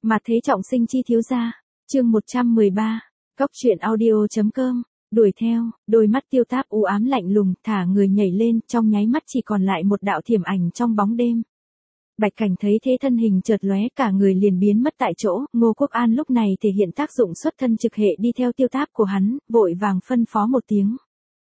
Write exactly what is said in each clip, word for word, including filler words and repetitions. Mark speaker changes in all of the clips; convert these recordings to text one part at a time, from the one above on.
Speaker 1: Mà thế trọng sinh chi thiếu gia, chương một trăm mười ba, cóc truyện audio.com, đuổi theo, đôi mắt Tiêu Táp u ám lạnh lùng, thả người nhảy lên, trong nháy mắt chỉ còn lại một đạo thiểm ảnh trong bóng đêm. Bạch Cảnh thấy thế thân hình chợt lóe, cả người liền biến mất tại chỗ, Ngô Quốc An lúc này thể hiện tác dụng xuất thân trực hệ đi theo Tiêu Táp của hắn, vội vàng phân phó một tiếng.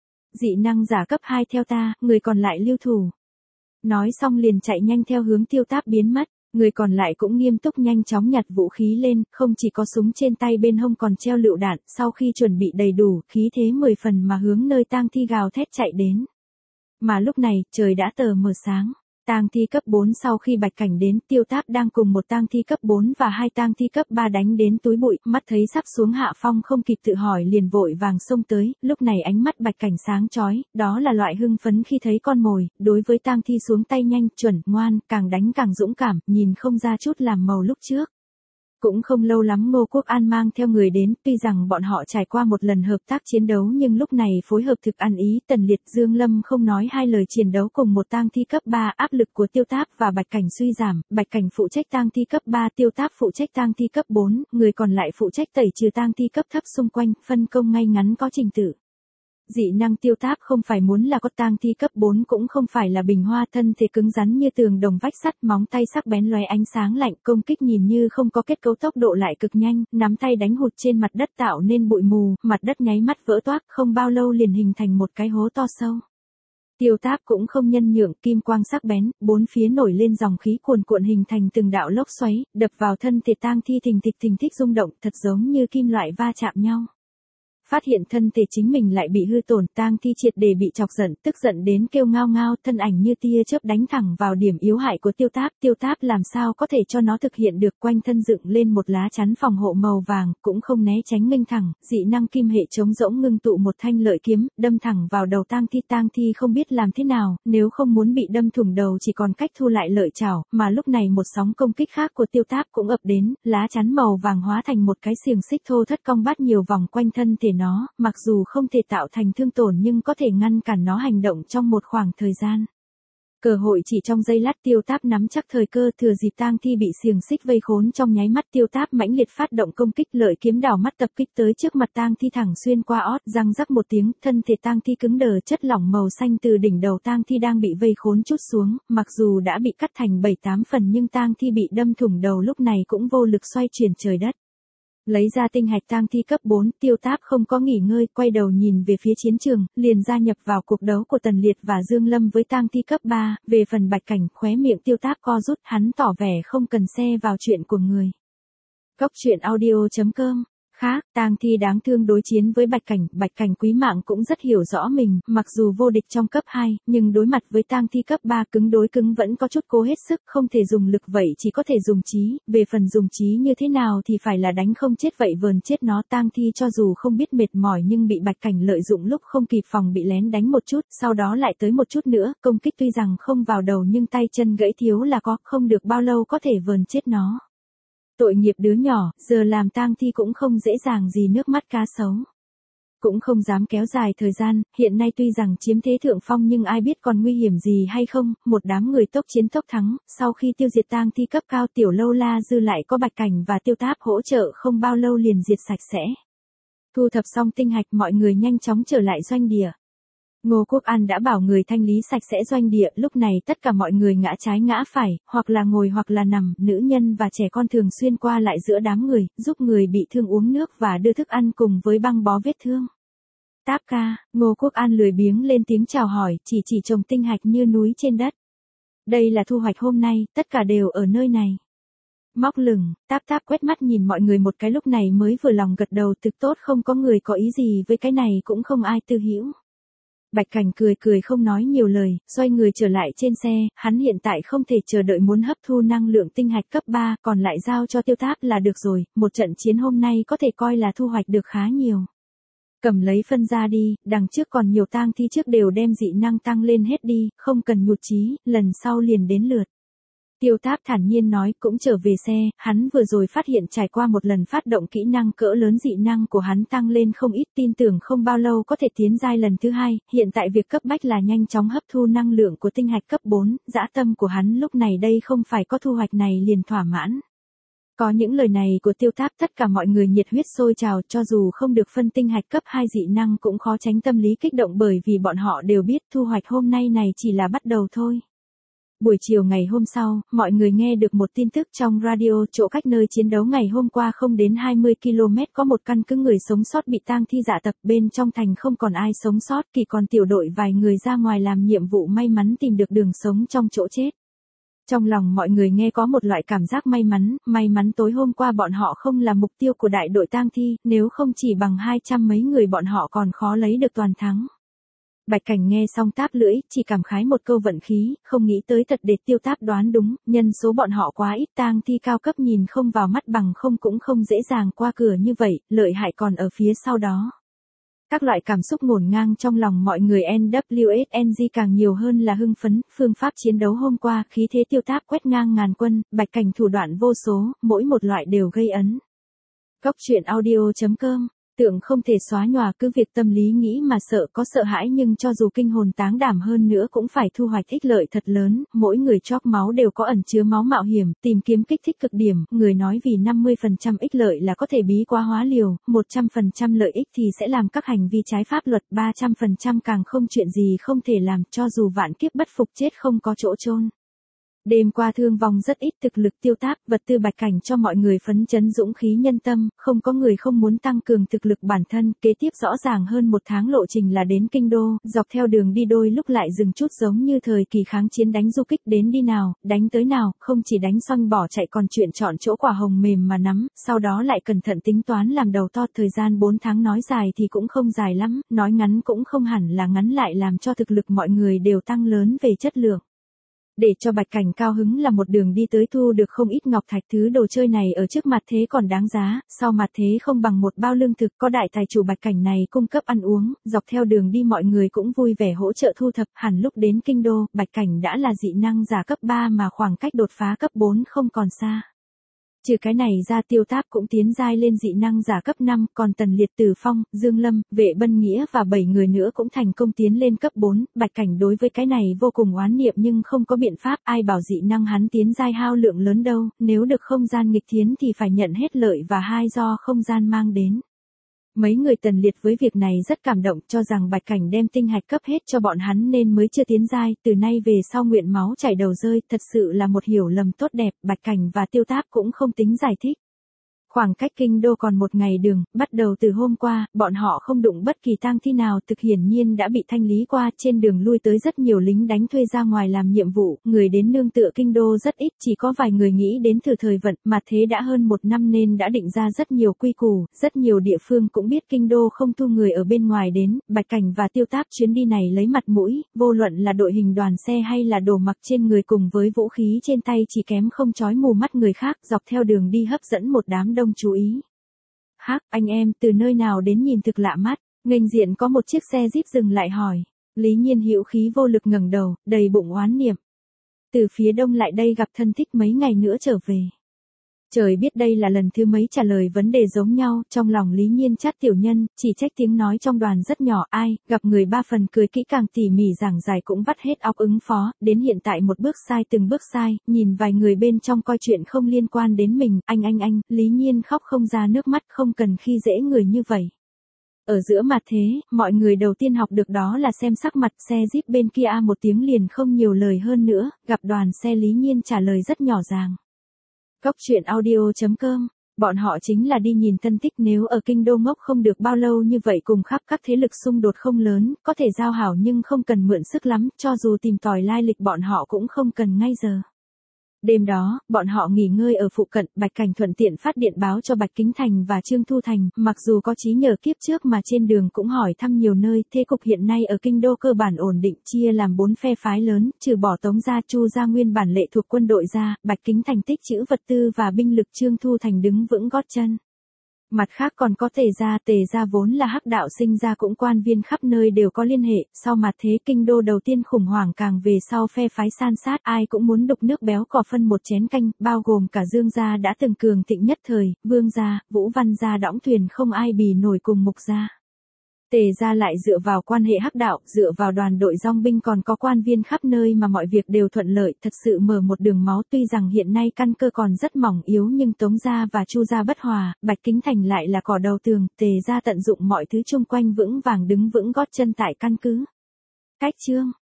Speaker 1: Dị năng giả cấp hai theo ta, người còn lại lưu thủ. Nói xong liền chạy nhanh theo hướng Tiêu Táp biến mất. Người còn lại cũng nghiêm túc nhanh chóng nhặt vũ khí lên, không chỉ có súng trên tay bên hông còn treo lựu đạn, sau khi chuẩn bị đầy đủ, khí thế mười phần mà hướng nơi tang thi gào thét chạy đến. Mà lúc này, trời đã tờ mờ sáng. Tang thi cấp bốn sau khi Bạch Cảnh đến, Tiêu Táp đang cùng một tang thi cấp bốn và hai tang thi cấp ba đánh đến túi bụi, mắt thấy sắp xuống hạ phong không kịp tự hỏi liền vội vàng xông tới, lúc này ánh mắt Bạch Cảnh sáng chói, đó là loại hưng phấn khi thấy con mồi, đối với tang thi xuống tay nhanh, chuẩn, ngoan, càng đánh càng dũng cảm, nhìn không ra chút làm màu lúc trước. Cũng không lâu lắm Ngô Quốc An mang theo người đến, tuy rằng bọn họ trải qua một lần hợp tác chiến đấu nhưng lúc này phối hợp thực ăn ý, Tần Liệt, Dương Lâm không nói hai lời chiến đấu cùng một tang thi cấp ba, áp lực của Tiêu Táp và Bạch Cảnh suy giảm, Bạch Cảnh phụ trách tang thi cấp ba, Tiêu Táp phụ trách tang thi cấp bốn, người còn lại phụ trách tẩy trừ tang thi cấp thấp xung quanh, phân công ngay ngắn có trình tự. Dị năng Tiêu Táp không phải muốn là có tang thi cấp bốn cũng không phải là bình hoa, thân thể cứng rắn như tường đồng vách sắt, móng tay sắc bén lóe ánh sáng lạnh, công kích nhìn như không có kết cấu, tốc độ lại cực nhanh, nắm tay đánh hụt trên mặt đất tạo nên bụi mù, mặt đất nháy mắt vỡ toác, không bao lâu liền hình thành một cái hố to sâu. Tiêu Táp cũng không nhân nhượng, kim quang sắc bén, bốn phía nổi lên dòng khí cuồn cuộn hình thành từng đạo lốc xoáy, đập vào thân thể tang thi thình thịch thình thịch rung động, thật giống như kim loại va chạm nhau. Phát hiện thân thể chính mình lại bị hư tổn, tang thi triệt để bị chọc giận, tức giận đến kêu ngao ngao, thân ảnh như tia chớp đánh thẳng vào điểm yếu hại của Tiêu Táp, Tiêu Táp làm sao có thể cho nó thực hiện được, quanh thân dựng lên một lá chắn phòng hộ màu vàng, cũng không né tránh nghênh thẳng, dị năng kim hệ chống rỗng ngưng tụ một thanh lợi kiếm, đâm thẳng vào đầu tang thi, tang thi không biết làm thế nào, nếu không muốn bị đâm thủng đầu chỉ còn cách thu lại lợi chảo, mà lúc này một sóng công kích khác của Tiêu Táp cũng ập đến, lá chắn màu vàng hóa thành một cái xiềng xích thô thất cong bắt nhiều vòng quanh thân thể nó, mặc dù không thể tạo thành thương tổn nhưng có thể ngăn cản nó hành động trong một khoảng thời gian. Cơ hội chỉ trong giây lát, Tiêu Táp nắm chắc thời cơ, thừa dịp tang thi bị xiềng xích vây khốn trong nháy mắt, Tiêu Táp mãnh liệt phát động công kích, lợi kiếm đảo mắt tập kích tới trước mặt tang thi thẳng xuyên qua ót, răng rắc một tiếng, thân thể tang thi cứng đờ, chất lỏng màu xanh từ đỉnh đầu tang thi đang bị vây khốn chút xuống, mặc dù đã bị cắt thành bảy tám phần nhưng tang thi bị đâm thủng đầu lúc này cũng vô lực xoay chuyển trời đất. Lấy ra tinh hạch tang thi cấp bốn, Tiêu Táp không có nghỉ ngơi, quay đầu nhìn về phía chiến trường, liền gia nhập vào cuộc đấu của Tần Liệt và Dương Lâm với tang thi cấp ba, về phần Bạch Cảnh, khóe miệng Tiêu Táp co rút, hắn tỏ vẻ không cần xe vào chuyện của người. Cóc truyện audio.com. Khác, tang thi đáng thương đối chiến với Bạch Cảnh, Bạch Cảnh quý mạng cũng rất hiểu rõ mình, mặc dù vô địch trong cấp hai, nhưng đối mặt với tang thi cấp ba cứng đối cứng vẫn có chút cố hết sức, không thể dùng lực vậy chỉ có thể dùng trí, về phần dùng trí như thế nào thì phải là đánh không chết vậy vờn chết nó, tang thi cho dù không biết mệt mỏi nhưng bị Bạch Cảnh lợi dụng lúc không kịp phòng bị lén đánh một chút, sau đó lại tới một chút nữa, công kích tuy rằng không vào đầu nhưng tay chân gãy thiếu là có, không được bao lâu có thể vờn chết nó. Tội nghiệp đứa nhỏ, giờ làm tang thi cũng không dễ dàng gì, nước mắt cá sấu. Cũng không dám kéo dài thời gian, hiện nay tuy rằng chiếm thế thượng phong nhưng ai biết còn nguy hiểm gì hay không, một đám người tốc chiến tốc thắng, sau khi tiêu diệt tang thi cấp cao, Tiểu Lâu La dư lại có Bạch Cảnh và Tiêu Táp hỗ trợ, không bao lâu liền diệt sạch sẽ. Thu thập xong tinh hạch, mọi người nhanh chóng trở lại doanh địa. Ngô Quốc An đã bảo người thanh lý sạch sẽ doanh địa, lúc này tất cả mọi người ngã trái ngã phải, hoặc là ngồi hoặc là nằm, nữ nhân và trẻ con thường xuyên qua lại giữa đám người, giúp người bị thương uống nước và đưa thức ăn cùng với băng bó vết thương. Táp ca, Ngô Quốc An lười biếng lên tiếng chào hỏi, chỉ chỉ trồng tinh hạch như núi trên đất. Đây là thu hoạch hôm nay, tất cả đều ở nơi này. Móc lửng, Táp Táp quét mắt nhìn mọi người một cái lúc này mới vừa lòng gật đầu, thực tốt, không có người có ý gì với cái này, cũng không ai tư hữu. Bạch Cảnh cười cười không nói nhiều lời, xoay người trở lại trên xe, hắn hiện tại không thể chờ đợi muốn hấp thu năng lượng tinh hạch cấp ba, còn lại giao cho Tiêu Táp là được rồi, một trận chiến hôm nay có thể coi là thu hoạch được khá nhiều. Cầm lấy phân ra đi, đằng trước còn nhiều tang thi trước đều đem dị năng tăng lên hết đi, không cần nhụt chí, lần sau liền đến lượt. Tiêu Táp thản nhiên nói, cũng trở về xe, hắn vừa rồi phát hiện trải qua một lần phát động kỹ năng cỡ lớn dị năng của hắn tăng lên không ít, tin tưởng không bao lâu có thể tiến giai lần thứ hai, hiện tại việc cấp bách là nhanh chóng hấp thu năng lượng của tinh hạch cấp bốn, dã tâm của hắn lúc này đây không phải có thu hoạch này liền thỏa mãn. Có những lời này của Tiêu Táp tất cả mọi người nhiệt huyết sôi trào, cho dù không được phân tinh hạch cấp hai dị năng cũng khó tránh tâm lý kích động bởi vì bọn họ đều biết thu hoạch hôm nay này chỉ là bắt đầu thôi. Buổi chiều ngày hôm sau, mọi người nghe được một tin tức trong radio, chỗ cách nơi chiến đấu ngày hôm qua không đến hai mươi ki lô mét có một căn cứ người sống sót bị tang thi dạ tập, bên trong thành không còn ai sống sót, chỉ còn tiểu đội vài người ra ngoài làm nhiệm vụ may mắn tìm được đường sống trong chỗ chết. Trong lòng mọi người nghe có một loại cảm giác may mắn, may mắn tối hôm qua bọn họ không là mục tiêu của đại đội tang thi, nếu không chỉ bằng hai trăm mấy người bọn họ còn khó lấy được toàn thắng. Bạch Cảnh nghe xong táp lưỡi, chỉ cảm khái một câu vận khí, không nghĩ tới thật để Tiêu Táp đoán đúng, nhân số bọn họ quá ít, tang thi cao cấp nhìn không vào mắt bằng không cũng không dễ dàng qua cửa như vậy, lợi hại còn ở phía sau đó. Các loại cảm xúc ngổn ngang trong lòng mọi người en vê ét en giê càng nhiều hơn là hưng phấn, phương pháp chiến đấu hôm qua, khí thế Tiêu Táp quét ngang ngàn quân, Bạch Cảnh thủ đoạn vô số, mỗi một loại đều gây ấn. Cốc truyện audio chấm com Tưởng không thể xóa nhòa, cứ việc tâm lý nghĩ mà sợ, có sợ hãi nhưng cho dù kinh hồn táng đảm hơn nữa cũng phải thu hoạch ích lợi thật lớn, mỗi người chóp máu đều có ẩn chứa máu mạo hiểm, tìm kiếm kích thích cực điểm, người nói vì năm mươi phần trăm ích lợi là có thể bí quá hóa liều, một trăm phần trăm lợi ích thì sẽ làm các hành vi trái pháp luật, ba trăm phần trăm càng không chuyện gì không thể làm, cho dù vạn kiếp bất phục chết không có chỗ chôn. Đêm qua thương vong rất ít, thực lực Tiêu Táp, vật tư Bạch Cảnh cho mọi người phấn chấn dũng khí nhân tâm, không có người không muốn tăng cường thực lực bản thân, kế tiếp rõ ràng hơn một tháng lộ trình là đến kinh đô, dọc theo đường đi đôi lúc lại dừng chút giống như thời kỳ kháng chiến đánh du kích, đến đi nào, đánh tới nào, không chỉ đánh xoanh bỏ chạy còn chuyện chọn chỗ quả hồng mềm mà nắm, sau đó lại cẩn thận tính toán làm đầu to. Thời gian bốn tháng nói dài thì cũng không dài lắm, nói ngắn cũng không hẳn là ngắn, lại làm cho thực lực mọi người đều tăng lớn về chất lượng. Để cho Bạch Cảnh cao hứng là một đường đi tới thu được không ít ngọc thạch, thứ đồ chơi này ở trước mặt thế còn đáng giá, sau mặt thế không bằng một bao lương thực, có đại tài chủ Bạch Cảnh này cung cấp ăn uống, dọc theo đường đi mọi người cũng vui vẻ hỗ trợ thu thập, hẳn lúc đến kinh đô, Bạch Cảnh đã là dị năng giả cấp ba mà khoảng cách đột phá cấp bốn không còn xa. Trừ cái này ra Tiêu Táp cũng tiến giai lên dị năng giả cấp năm, còn Tần Liệt, Tử Phong, Dương Lâm, Vệ Bân Nghĩa và bảy người nữa cũng thành công tiến lên cấp bốn, Bạch Cảnh đối với cái này vô cùng oán niệm nhưng không có biện pháp, ai bảo dị năng hắn tiến giai hao lượng lớn đâu, nếu được không gian nghịch thiến thì phải nhận hết lợi và hai do không gian mang đến. Mấy người Tần Liệt với việc này rất cảm động, cho rằng Bạch Cảnh đem tinh hạch cấp hết cho bọn hắn nên mới chưa tiến giai, từ nay về sau nguyện máu chảy đầu rơi, thật sự là một hiểu lầm tốt đẹp, Bạch Cảnh và Tiêu Táp cũng không tính giải thích. Khoảng cách kinh đô còn một ngày đường, bắt đầu từ hôm qua, bọn họ không đụng bất kỳ tang thi nào, thực hiển nhiên đã bị thanh lý qua, trên đường lui tới rất nhiều lính đánh thuê ra ngoài làm nhiệm vụ, người đến nương tựa kinh đô rất ít, chỉ có vài người nghĩ đến thử thời vận, mà thế đã hơn một năm nên đã định ra rất nhiều quy củ, rất nhiều địa phương cũng biết kinh đô không thu người ở bên ngoài đến, Bạch Cảnh và Tiêu Táp chuyến đi này lấy mặt mũi, vô luận là đội hình đoàn xe hay là đồ mặc trên người cùng với vũ khí trên tay chỉ kém không chói mù mắt người khác, dọc theo đường đi hấp dẫn một đám đông chú ý. Hắc, anh em, từ nơi nào đến nhìn thực lạ mắt, nghênh diện có một chiếc xe Jeep dừng lại hỏi. Lý Nhiên hữu khí vô lực ngẩng đầu, đầy bụng oán niệm. Từ phía đông lại đây gặp thân thích mấy ngày nữa trở về. Trời biết đây là lần thứ mấy trả lời vấn đề giống nhau, trong lòng Lý Nhiên chát tiểu nhân, chỉ trách tiếng nói trong đoàn rất nhỏ, ai, gặp người ba phần cười kỹ càng tỉ mỉ giảng giải cũng vắt hết óc ứng phó, đến hiện tại một bước sai từng bước sai, nhìn vài người bên trong coi chuyện không liên quan đến mình, anh anh anh, Lý Nhiên khóc không ra nước mắt, không cần khi dễ người như vậy. Ở giữa mặt thế, mọi người đầu tiên học được đó là xem sắc mặt, xe Jeep bên kia a một tiếng liền không nhiều lời hơn nữa, gặp đoàn xe Lý Nhiên trả lời rất nhỏ dàng. Cốc truyện audio chấm com Bọn họ chính là đi nhìn thân thích, nếu ở kinh đô ngốc không được bao lâu như vậy cùng khắp các thế lực xung đột không lớn, có thể giao hảo nhưng không cần mượn sức lắm, cho dù tìm tòi lai lịch bọn họ cũng không cần ngay giờ. Đêm đó, bọn họ nghỉ ngơi ở phụ cận, Bạch Cảnh thuận tiện phát điện báo cho Bạch Kính Thành và Trương Thu Thành, mặc dù có trí nhờ kiếp trước mà trên đường cũng hỏi thăm nhiều nơi, thế cục hiện nay ở kinh đô cơ bản ổn định, chia làm bốn phe phái lớn, trừ bỏ Tống gia, Chu gia nguyên bản lệ thuộc quân đội ra, Bạch Kính Thành tích trữ vật tư và binh lực, Trương Thu Thành đứng vững gót chân. Mặt khác còn có Tề gia, Tề gia vốn là hắc đạo sinh ra cũng quan viên khắp nơi đều có liên hệ, sau mặt thế kinh đô đầu tiên khủng hoảng càng về sau phe phái san sát, ai cũng muốn đục nước béo cò phân một chén canh, bao gồm cả Dương gia đã từng cường thịnh nhất thời, Vương gia, Vũ Văn gia đõng thuyền không ai bì nổi cùng Mục gia. Tề gia lại dựa vào quan hệ hắc đạo, dựa vào đoàn đội dòng binh còn có quan viên khắp nơi mà mọi việc đều thuận lợi, thật sự mở một đường máu. Tuy rằng hiện nay căn cơ còn rất mỏng yếu nhưng Tống gia và Chu gia bất hòa, Bạch Kính Thành lại là cỏ đầu tường, Tề gia tận dụng mọi thứ chung quanh vững vàng đứng vững gót chân tại căn cứ. Cách chương